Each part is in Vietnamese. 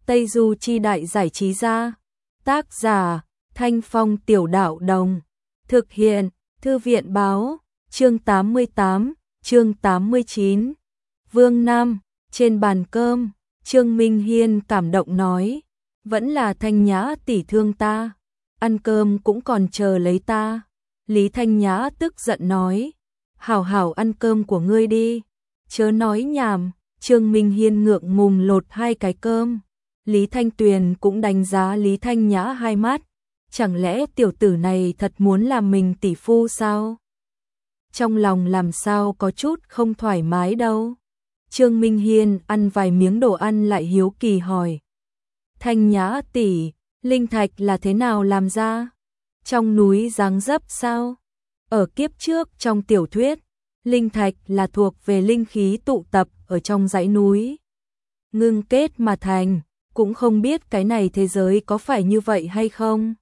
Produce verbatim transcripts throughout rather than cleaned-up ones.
Tây Du Chi Đại Giải Trí Gia. Tác giả Thanh Phong Tiểu Đạo Đồng. Thực hiện Thư viện Báo. Chương tám mươi tám, chương tám mươi chín. Vương Nam. Trên bàn cơm, Trương Minh Hiên cảm động nói, vẫn là Thanh Nhã tỷ thương ta, ăn cơm cũng còn chờ lấy ta. Lý Thanh Nhã tức giận nói, hảo hảo ăn cơm của ngươi đi, chớ nói nhảm. Trương Minh Hiên ngượng ngùng lột hai cái cơm. Lý Thanh Tuyền cũng đánh giá Lý Thanh Nhã hai mắt, chẳng lẽ tiểu tử này thật muốn làm mình tỷ phu sao? Trong lòng làm sao có chút không thoải mái đâu. Trương Minh Hiên ăn vài miếng đồ ăn lại hiếu kỳ hỏi, Thanh Nhã tỷ, linh thạch là thế nào làm ra? Trong núi dáng dấp sao? Ở kiếp trước trong tiểu thuyết, linh thạch là thuộc về linh khí tụ tập ở trong dãy núi, ngưng kết mà thành, cũng không biết cái này thế giới có phải như vậy hay không?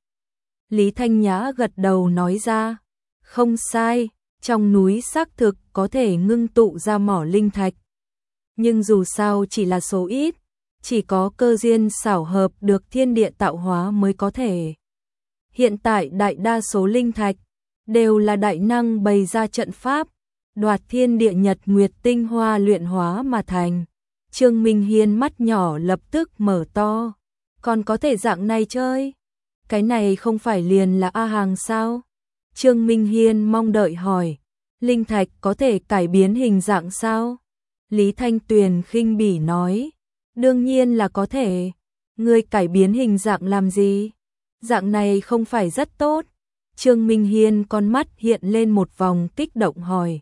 Lý Thanh Nhã gật đầu nói ra, không sai, trong núi xác thực có thể ngưng tụ ra mỏ linh thạch. Nhưng dù sao chỉ là số ít, chỉ có cơ duyên xảo hợp được thiên địa tạo hóa mới có thể. Hiện tại đại đa số linh thạch đều là đại năng bày ra trận pháp, đoạt thiên địa nhật nguyệt tinh hoa luyện hóa mà thành. Trương Minh Hiên mắt nhỏ lập tức mở to, còn có thể dạng này chơi? Cái này không phải liền là A Hàng sao? Trương Minh Hiên mong đợi hỏi, linh thạch có thể cải biến hình dạng sao? Lý Thanh Tuyền khinh bỉ nói, đương nhiên là có thể, ngươi cải biến hình dạng làm gì? Dạng này không phải rất tốt? Trương Minh Hiên con mắt hiện lên một vòng kích động hỏi,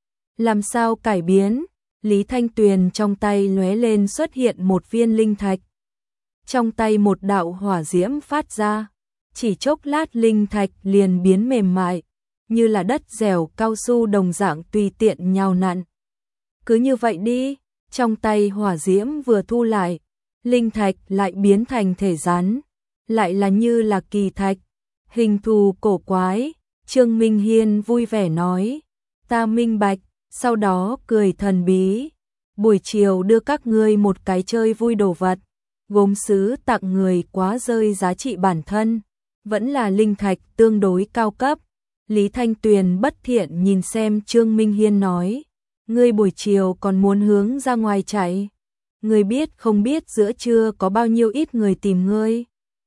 làm sao cải biến? Lý Thanh Tuyền trong tay lóe lên xuất hiện một viên linh thạch. Trong tay một đạo hỏa diễm phát ra, chỉ chốc lát linh thạch liền biến mềm mại, như là đất dẻo cao su đồng dạng tùy tiện nhào nặn. Cứ như vậy đi, trong tay hỏa diễm vừa thu lại, linh thạch lại biến thành thể rắn, lại là như là kỳ thạch, hình thù cổ quái. Trương Minh Hiên vui vẻ nói, ta minh bạch, sau đó cười thần bí, buổi chiều đưa các ngươi một cái chơi vui đồ vật, gốm sứ tặng người quá rơi giá trị bản thân, vẫn là linh thạch tương đối cao cấp. Lý Thanh Tuyền bất thiện nhìn xem Trương Minh Hiên nói, ngươi buổi chiều còn muốn hướng ra ngoài chạy, ngươi biết không biết giữa trưa có bao nhiêu ít người tìm ngươi?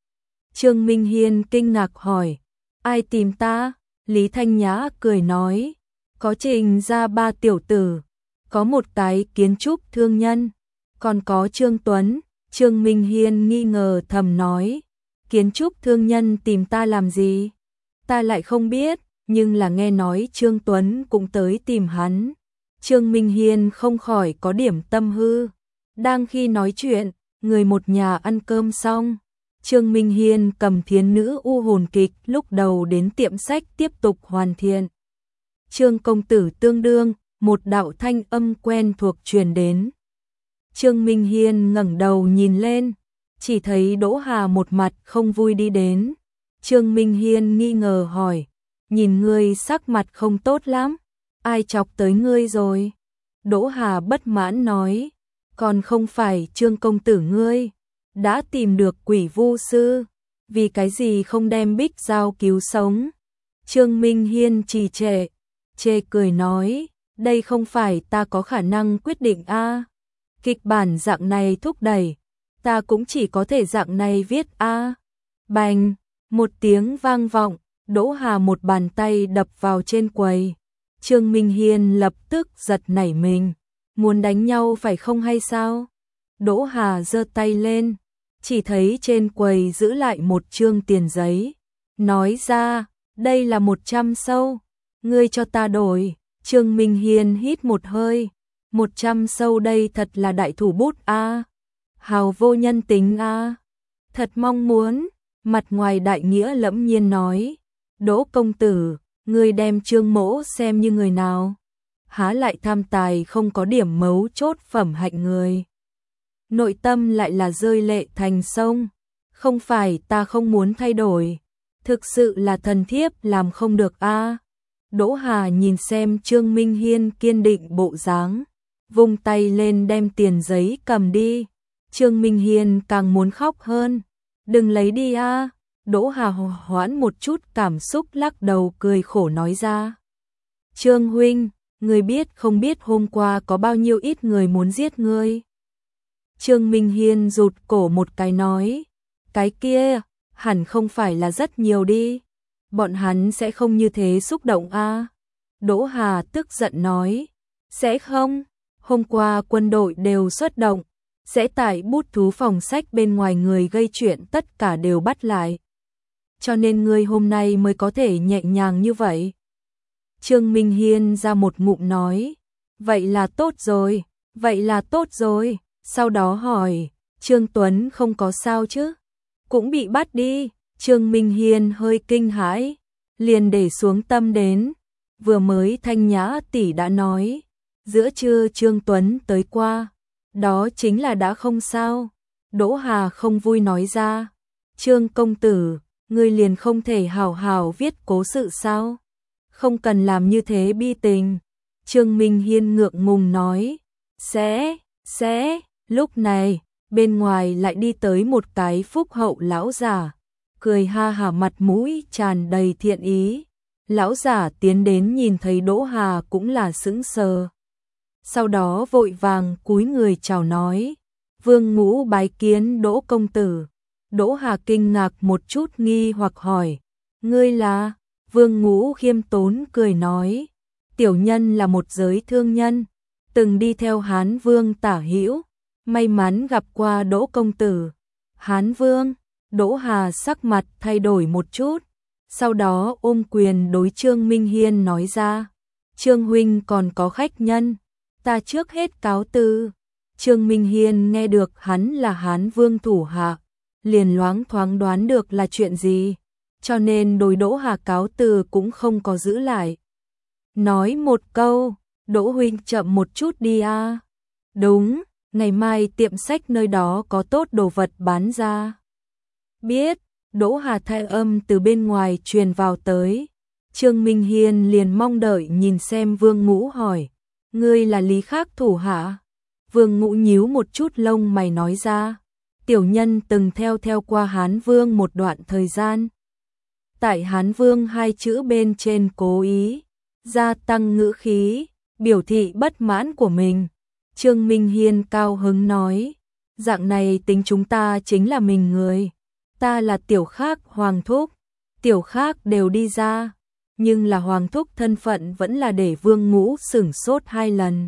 Trương Minh Hiên kinh ngạc hỏi, ai tìm ta? Lý Thanh Nhã cười nói, có Trình gia ba tiểu tử, có một cái kiến trúc thương nhân, còn có Trương Tuấn. Trương Minh Hiên nghi ngờ thầm nói, kiến trúc thương nhân tìm ta làm gì? Ta lại không biết, nhưng là nghe nói Trương Tuấn cũng tới tìm hắn. Trương Minh Hiên không khỏi có điểm tâm hư. Đang khi nói chuyện, người một nhà ăn cơm xong, Trương Minh Hiên cầm Thiến Nữ U Hồn Kịch lúc đầu đến tiệm sách tiếp tục hoàn thiện. Trương công tử tương đương, một đạo thanh âm quen thuộc truyền đến. Trương Minh Hiên ngẩng đầu nhìn lên, chỉ thấy Đỗ Hà một mặt không vui đi đến. Trương Minh Hiên nghi ngờ hỏi, nhìn ngươi sắc mặt không tốt lắm, ai chọc tới ngươi rồi? Đỗ Hà bất mãn nói, còn không phải Trương công tử ngươi đã tìm được quỷ vu sư, vì cái gì không đem Bích Giao cứu sống? Trương Minh Hiên trì trệ, chê cười nói, đây không phải ta có khả năng quyết định a. Kịch bản dạng này thúc đẩy, ta cũng chỉ có thể dạng này viết a. Bành, một tiếng vang vọng, Đỗ Hà một bàn tay đập vào trên quầy. Trương Minh Hiên lập tức giật nảy mình, muốn đánh nhau phải không hay sao? Đỗ Hà giơ tay lên, chỉ thấy trên quầy giữ lại một trương tiền giấy, nói ra, đây là một trăm sâu, ngươi cho ta đổi. Trương Minh Hiên hít một hơi, một trăm sâu đây thật là đại thủ bút a, hào vô nhân tính a. Thật mong muốn, mặt ngoài đại nghĩa lẫm nhiên nói, Đỗ công tử, ngươi đem Trương mỗ xem như người nào? Há lại tham tài không có điểm mấu chốt phẩm hạnh người. Nội tâm lại là rơi lệ thành sông, không phải ta không muốn thay đổi, thực sự là thần thiếp làm không được a. Đỗ Hà nhìn xem Trương Minh Hiên kiên định bộ dáng, vung tay lên đem tiền giấy cầm đi. Trương Minh Hiên càng muốn khóc hơn. Đừng lấy đi a. Đỗ Hà hoãn một chút cảm xúc lắc đầu cười khổ nói ra. Trương huynh, ngươi biết không biết hôm qua có bao nhiêu ít người muốn giết ngươi? Trương Minh Hiên rụt cổ một cái nói. Cái kia, hẳn không phải là rất nhiều đi. Bọn hắn sẽ không như thế xúc động a. Đỗ Hà tức giận nói. Sẽ không, hôm qua quân đội đều xuất động. Sẽ tại bút thú phòng sách bên ngoài người gây chuyện tất cả đều bắt lại. Cho nên ngươi hôm nay mới có thể nhẹ nhàng như vậy. Trương Minh Hiên ra một ngụm nói. Vậy là tốt rồi, vậy là tốt rồi. Sau đó hỏi, Trương Tuấn không có sao chứ? Cũng bị bắt đi. Trương Minh Hiên hơi kinh hãi, liền để xuống tâm đến. Vừa mới Thanh Nhã tỷ đã nói, giữa trưa Trương Tuấn tới qua, đó chính là đã không sao. Đỗ Hà không vui nói ra. Trương công tử, ngươi liền không thể hào hào viết cố sự sao? Không cần làm như thế bi tình. Trương Minh Hiên ngượng ngùng nói. Sẽ, sẽ, lúc này, bên ngoài lại đi tới một cái phúc hậu lão giả, cười ha hả mặt mũi tràn đầy thiện ý. Lão giả tiến đến nhìn thấy Đỗ Hà cũng là sững sờ. Sau đó vội vàng cúi người chào nói. Vương Ngũ bái kiến Đỗ công tử. Đỗ Hà kinh ngạc một chút nghi hoặc hỏi. Ngươi là? Vương Ngũ khiêm tốn cười nói. Tiểu nhân là một giới thương nhân, từng đi theo Hán Vương Tả Hữu, may mắn gặp qua Đỗ công tử. Hán Vương? Đỗ Hà sắc mặt thay đổi một chút, sau đó ôm quyền đối Trương Minh Hiên nói ra. Trương huynh còn có khách nhân, ta trước hết cáo từ. Trương Minh Hiên nghe được hắn là Hán Vương thủ hạ, liền loáng thoáng đoán được là chuyện gì, cho nên đối Đỗ Hà cáo từ cũng không có giữ lại. Nói một câu, Đỗ huynh chậm một chút đi a. Đúng, ngày mai tiệm sách nơi đó có tốt đồ vật bán ra. Biết. Đỗ Hà thay âm từ bên ngoài truyền vào tới. Trương Minh Hiên liền mong đợi nhìn xem Vương Ngũ hỏi. Ngươi là Lý Khắc thủ hạ? Vương Ngũ nhíu một chút lông mày nói ra. Tiểu nhân từng theo theo qua Hán Vương một đoạn thời gian. Tại Hán Vương hai chữ bên trên cố ý gia tăng ngữ khí, biểu thị bất mãn của mình. Trương Minh Hiên cao hứng nói. Dạng này tính chúng ta chính là mình người. Ta là Tiểu Khắc Hoàng Thúc. Tiểu Khắc đều đi ra, nhưng là Hoàng Thúc thân phận vẫn là để Vương Ngũ sửng sốt hai lần.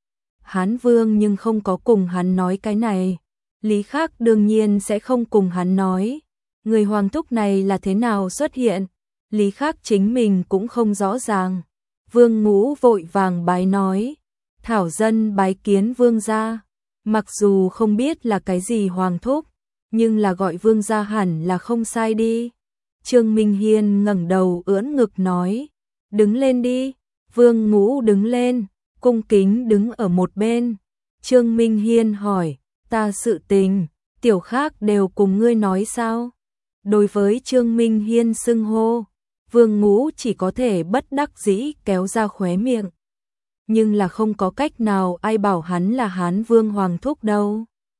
Hán Vương nhưng không có cùng hắn nói cái này. Lý Khắc đương nhiên sẽ không cùng hắn nói. Người Hoàng Thúc này là thế nào xuất hiện, Lý Khắc chính mình cũng không rõ ràng. Vương Ngũ vội vàng bái nói. Thảo dân bái kiến Vương gia. Mặc dù không biết là cái gì Hoàng Thúc, nhưng là gọi Vương gia hẳn là không sai đi. Trương Minh Hiên ngẩng đầu ưỡn ngực nói. Đứng lên đi. Vương Ngũ đứng lên, cung kính đứng ở một bên. Trương Minh Hiên hỏi. Ta sự tình, Tiểu Khắc đều cùng ngươi nói sao? Đối với Trương Minh Hiên xưng hô, Vương Ngũ chỉ có thể bất đắc dĩ kéo ra khóe miệng. Nhưng là không có cách nào ai bảo hắn là Hán Vương Hoàng Thúc đâu.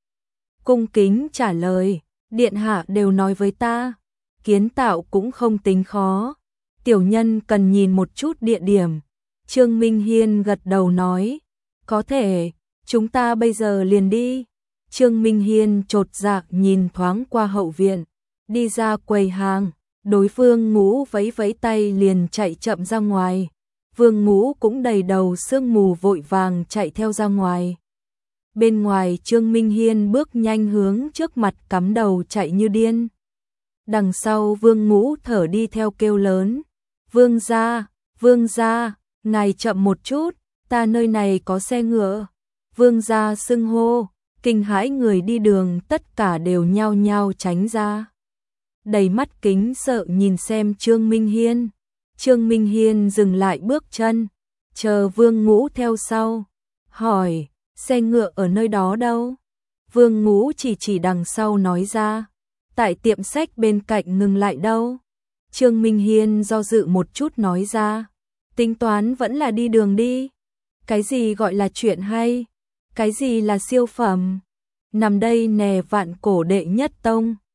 Cung kính trả lời, điện hạ đều nói với ta, kiến tạo cũng không tính khó. Tiểu nhân cần nhìn một chút địa điểm. Trương Minh Hiên gật đầu nói, có thể, chúng ta bây giờ liền đi. Trương Minh Hiên chột dạ nhìn thoáng qua hậu viện, đi ra quầy hàng, đối Vương Ngũ vẫy vẫy tay liền chạy chậm ra ngoài. Vương Ngũ cũng đầy đầu sương mù vội vàng chạy theo ra ngoài. Bên ngoài Trương Minh Hiên bước nhanh hướng trước mặt cắm đầu chạy như điên. Đằng sau Vương Ngũ thở đi theo kêu lớn. Vương gia, Vương gia, ngài chậm một chút, ta nơi này có xe ngựa. Vương gia xưng hô, kinh hãi người đi đường tất cả đều nhao nhao tránh ra. Đầy mắt kính sợ nhìn xem Trương Minh Hiên. Trương Minh Hiên dừng lại bước chân, chờ Vương Ngũ theo sau. Hỏi, xe ngựa ở nơi đó đâu? Vương Ngũ chỉ chỉ đằng sau nói ra. Tại tiệm sách bên cạnh ngừng lại đâu? Trương Minh Hiên do dự một chút nói ra. Tính toán vẫn là đi đường đi. Cái gì gọi là chuyện hay? Cái gì là siêu phẩm? nằm đây nè vạn cổ đệ nhất tông.